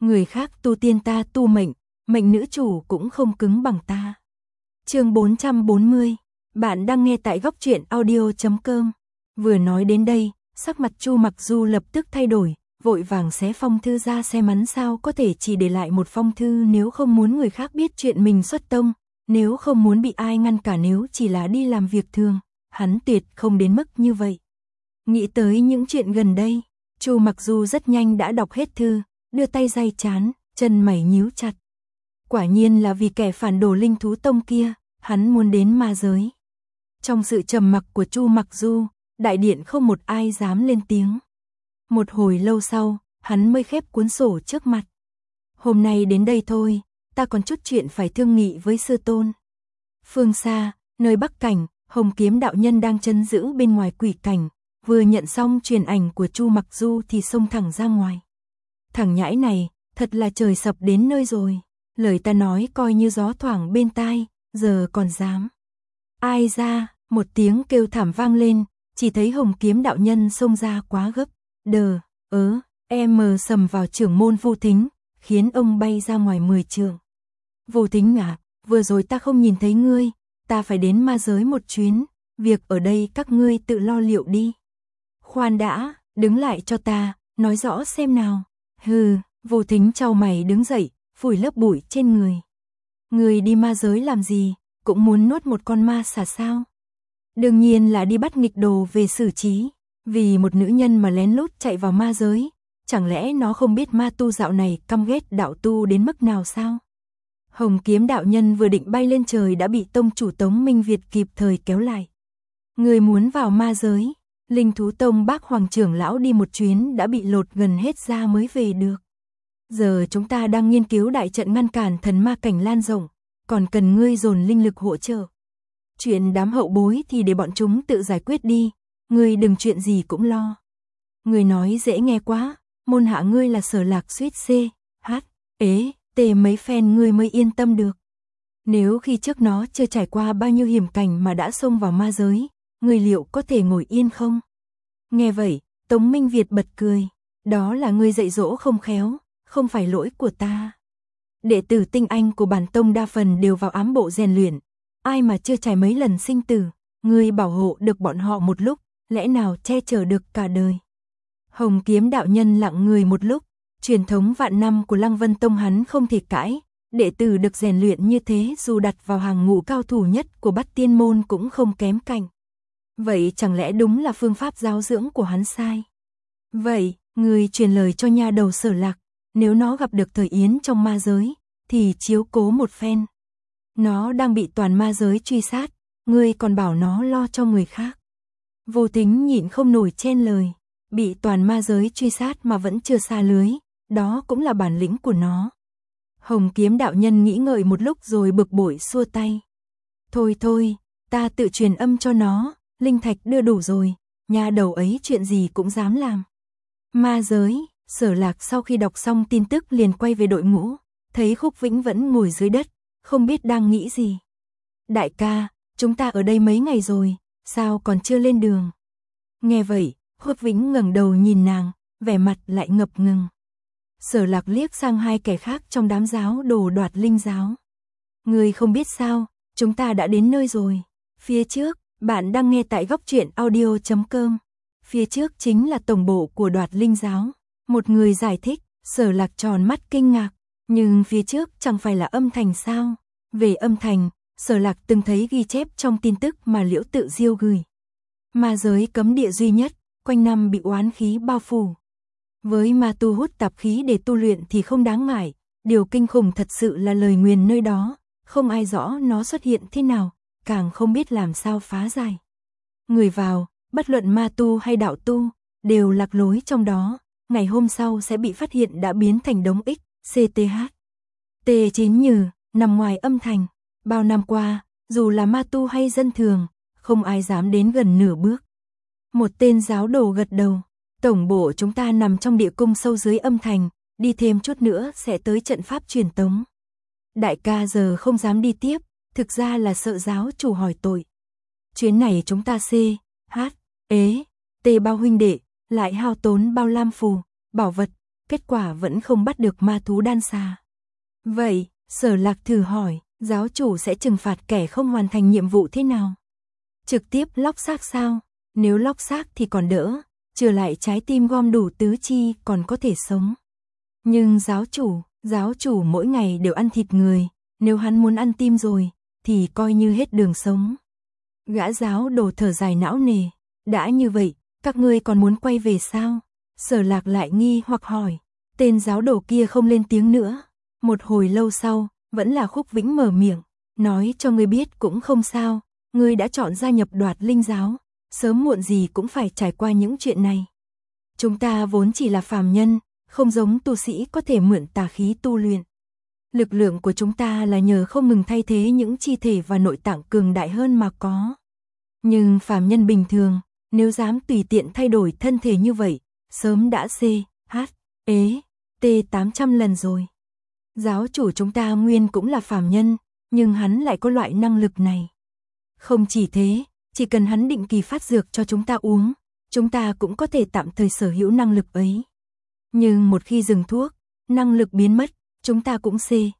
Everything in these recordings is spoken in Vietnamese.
Người khác tu tiên ta tu mệnh, mệnh nữ chủ cũng không cứng bằng ta. Chương 440, bạn đang nghe tại góc truyện audio.com. Vừa nói đến đây, sắc mặt Chu Mặc Du lập tức thay đổi, vội vàng xé phong thư ra xem hắn sao có thể chỉ để lại một phong thư nếu không muốn người khác biết chuyện mình xuất tông, nếu không muốn bị ai ngăn cả, nếu chỉ là đi làm việc thường, hắn tuyệt không đến mức như vậy. Nghĩ tới những chuyện gần đây, Chu Mặc Du rất nhanh đã đọc hết thư, đưa tay day chán, chân mày nhíu chặt. Quả nhiên là vì kẻ phản đồ Linh Thú Tông kia, hắn muốn đến ma giới. Trong sự trầm mặc của Chu Mặc Du, đại điện không một ai dám lên tiếng. Một hồi lâu sau, hắn mới khép cuốn sổ trước mặt. Hôm nay đến đây thôi, ta còn chút chuyện phải thương nghị với sư tôn. Phương xa, nơi Bắc Cảnh, Hồng Kiếm đạo nhân đang trấn giữ bên ngoài quỷ cảnh, vừa nhận xong truyền ảnh của Chu Mặc Du thì xông thẳng ra ngoài. Thằng nhãi này, thật là trời sập đến nơi rồi. Lời ta nói coi như gió thoảng bên tai, giờ còn dám. Ai ra, một tiếng kêu thảm vang lên, chỉ thấy Hồng Kiếm đạo nhân xông ra quá gấp. Sầm vào trưởng môn Vu Thính, khiến ông bay ra ngoài 10 trượng. Vu Thính à, vừa rồi ta không nhìn thấy ngươi, ta phải đến ma giới một chuyến, việc ở đây các ngươi tự lo liệu đi. Khoan đã, đứng lại cho ta, nói rõ xem nào. Hừ, Vu Thính chau mày đứng dậy, phủi lớp bụi trên người. Ngươi đi ma giới làm gì, cũng muốn nuốt một con ma xà sao? Đương nhiên là đi bắt nghịch đồ về xử trí. Vì một nữ nhân mà lén lút chạy vào ma giới, chẳng lẽ nó không biết ma tu dạo này căm ghét đạo tu đến mức nào sao? Hồng Kiếm đạo nhân vừa định bay lên trời đã bị tông chủ Tống Minh Việt kịp thời kéo lại. Người muốn vào ma giới, Linh Thú Tông bác Hoàng trưởng lão đi một chuyến đã bị lột gần hết da mới về được. Giờ chúng ta đang nghiên cứu đại trận ngăn cản thần ma cảnh lan rộng, còn cần ngươi dồn linh lực hỗ trợ. Chuyện đám hậu bối thì để bọn chúng tự giải quyết đi. Ngươi đừng chuyện gì cũng lo. Ngươi nói dễ nghe quá, môn hạ ngươi là Sở Lạc suýt mấy phen ngươi mới yên tâm được. Nếu khi trước nó chưa trải qua bao nhiêu hiểm cảnh mà đã xông vào ma giới, ngươi liệu có thể ngồi yên không? Nghe vậy, Tống Minh Việt bật cười, đó là ngươi dạy dỗ không khéo, không phải lỗi của ta. Đệ tử tinh anh của bản tông đa phần đều vào ám bộ rèn luyện, ai mà chưa trải mấy lần sinh tử, ngươi bảo hộ được bọn họ một lúc, lẽ nào che chở được cả đời. Hồng Kiếm đạo nhân lặng người một lúc, truyền thống vạn năm của Lăng Vân Tông hắn không thể cãi, đệ tử được rèn luyện như thế dù đặt vào hàng ngũ cao thủ nhất của Bát Tiên môn cũng không kém cạnh. Vậy chẳng lẽ đúng là phương pháp giáo dưỡng của hắn sai? Vậy, người truyền lời cho nha đầu Sở Lạc, nếu nó gặp được Thời Yến trong ma giới, thì chiếu cố một phen. Nó đang bị toàn ma giới truy sát, ngươi còn bảo nó lo cho người khác. Vô Tính nhịn không nổi chen lời, bị toàn ma giới truy sát mà vẫn chưa xa lưới, đó cũng là bản lĩnh của nó. Hồng Kiếm đạo nhân nghĩ ngợi một lúc rồi bực bội xua tay. Thôi, ta tự truyền âm cho nó, linh thạch đưa đủ rồi, nhà đầu ấy chuyện gì cũng dám làm. Ma giới, Sở Lạc sau khi đọc xong tin tức liền quay về đội ngũ, thấy Khúc Vĩnh vẫn ngồi dưới đất, không biết đang nghĩ gì. Đại ca, chúng ta ở đây mấy ngày rồi, sao còn chưa lên đường? Nghe vậy, Khúc Vĩnh ngẩng đầu nhìn nàng, vẻ mặt lại ngập ngừng. Sở Lạc liếc sang hai kẻ khác trong đám giáo đồ Đoạt Linh giáo. Người không biết sao, chúng ta đã đến nơi rồi. Phía trước, bạn đang nghe tại góc truyện audio.com. Phía trước chính là tổng bộ của Đoạt Linh giáo. Một người giải thích, Sở Lạc tròn mắt kinh ngạc. Nhưng phía trước chẳng phải là âm thành sao? Về âm thành, Sở Lạc từng thấy ghi chép trong tin tức mà Liễu Tự Diêu gửi. Ma giới cấm địa duy nhất, quanh năm bị oán khí bao phủ. Với ma tu hút tạp khí để tu luyện thì không đáng ngại, điều kinh khủng thật sự là lời nguyền nơi đó, không ai rõ nó xuất hiện thế nào, càng không biết làm sao phá giải. Người vào, bất luận ma tu hay đạo tu, đều lạc lối trong đó, ngày hôm sau sẽ bị phát hiện đã biến thành đống T9 Nhừ, nằm ngoài âm thành. Bao năm qua, dù là ma tu hay dân thường, không ai dám đến gần nửa bước. Một tên giáo đồ gật đầu, tổng bộ chúng ta nằm trong địa cung sâu dưới âm thành, đi thêm chút nữa sẽ tới trận pháp truyền tống. Đại ca giờ không dám đi tiếp, thực ra là sợ giáo chủ hỏi tội. Chuyến này chúng ta bao huynh đệ, lại hao tốn bao lam phù, bảo vật, kết quả vẫn không bắt được ma thú đan xà. Vậy, Sở Lạc thử hỏi, giáo chủ sẽ trừng phạt kẻ không hoàn thành nhiệm vụ thế nào? Trực tiếp lóc xác sao? Nếu lóc xác thì còn đỡ, trừ lại trái tim gom đủ tứ chi còn có thể sống. Nhưng giáo chủ mỗi ngày đều ăn thịt người, nếu hắn muốn ăn tim rồi, thì coi như hết đường sống. Gã giáo đồ thở dài não nề, đã như vậy, các ngươi còn muốn quay về sao? Sở Lạc lại nghi hoặc hỏi, tên giáo đồ kia không lên tiếng nữa. Một hồi lâu sau, vẫn là Khúc Vĩnh mở miệng, nói cho ngươi biết cũng không sao, ngươi đã chọn gia nhập Đoạt Linh giáo, sớm muộn gì cũng phải trải qua những chuyện này. Chúng ta vốn chỉ là phàm nhân, không giống tu sĩ có thể mượn tà khí tu luyện. Lực lượng của chúng ta là nhờ không ngừng thay thế những chi thể và nội tạng cường đại hơn mà có. Nhưng phàm nhân bình thường, nếu dám tùy tiện thay đổi thân thể như vậy, sớm đã T800 lần rồi. Giáo chủ chúng ta nguyên cũng là phàm nhân, nhưng hắn lại có loại năng lực này. Không chỉ thế, chỉ cần hắn định kỳ phát dược cho chúng ta uống, chúng ta cũng có thể tạm thời sở hữu năng lực ấy. Nhưng một khi dừng thuốc, năng lực biến mất, chúng ta cũng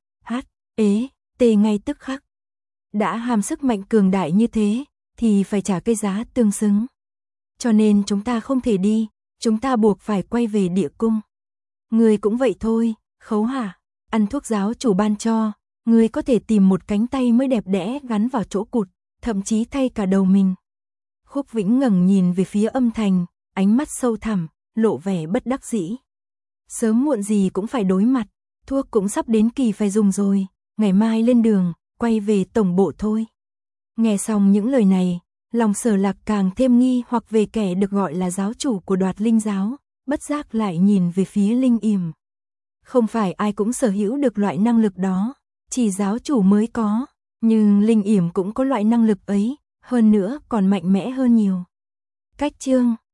ngay tức khắc. Đã hàm sức mạnh cường đại như thế, thì phải trả cái giá tương xứng. Cho nên chúng ta không thể đi, chúng ta buộc phải quay về địa cung. Người cũng vậy thôi, Khấu hả? Ăn thuốc giáo chủ ban cho, người có thể tìm một cánh tay mới đẹp đẽ gắn vào chỗ cụt, thậm chí thay cả đầu mình. Khúc Vĩnh ngẩng nhìn về phía Âm Thành, ánh mắt sâu thẳm, lộ vẻ bất đắc dĩ. Sớm muộn gì cũng phải đối mặt, thuốc cũng sắp đến kỳ phải dùng rồi, ngày mai lên đường, quay về tổng bộ thôi. Nghe xong những lời này, lòng Sở Lạc càng thêm nghi hoặc về kẻ được gọi là giáo chủ của Đoạt Linh giáo, bất giác lại nhìn về phía Linh Yểm. Không phải ai cũng sở hữu được loại năng lực đó, chỉ giáo chủ mới có, nhưng Linh Yểm cũng có loại năng lực ấy, hơn nữa còn mạnh mẽ hơn nhiều. Cách chương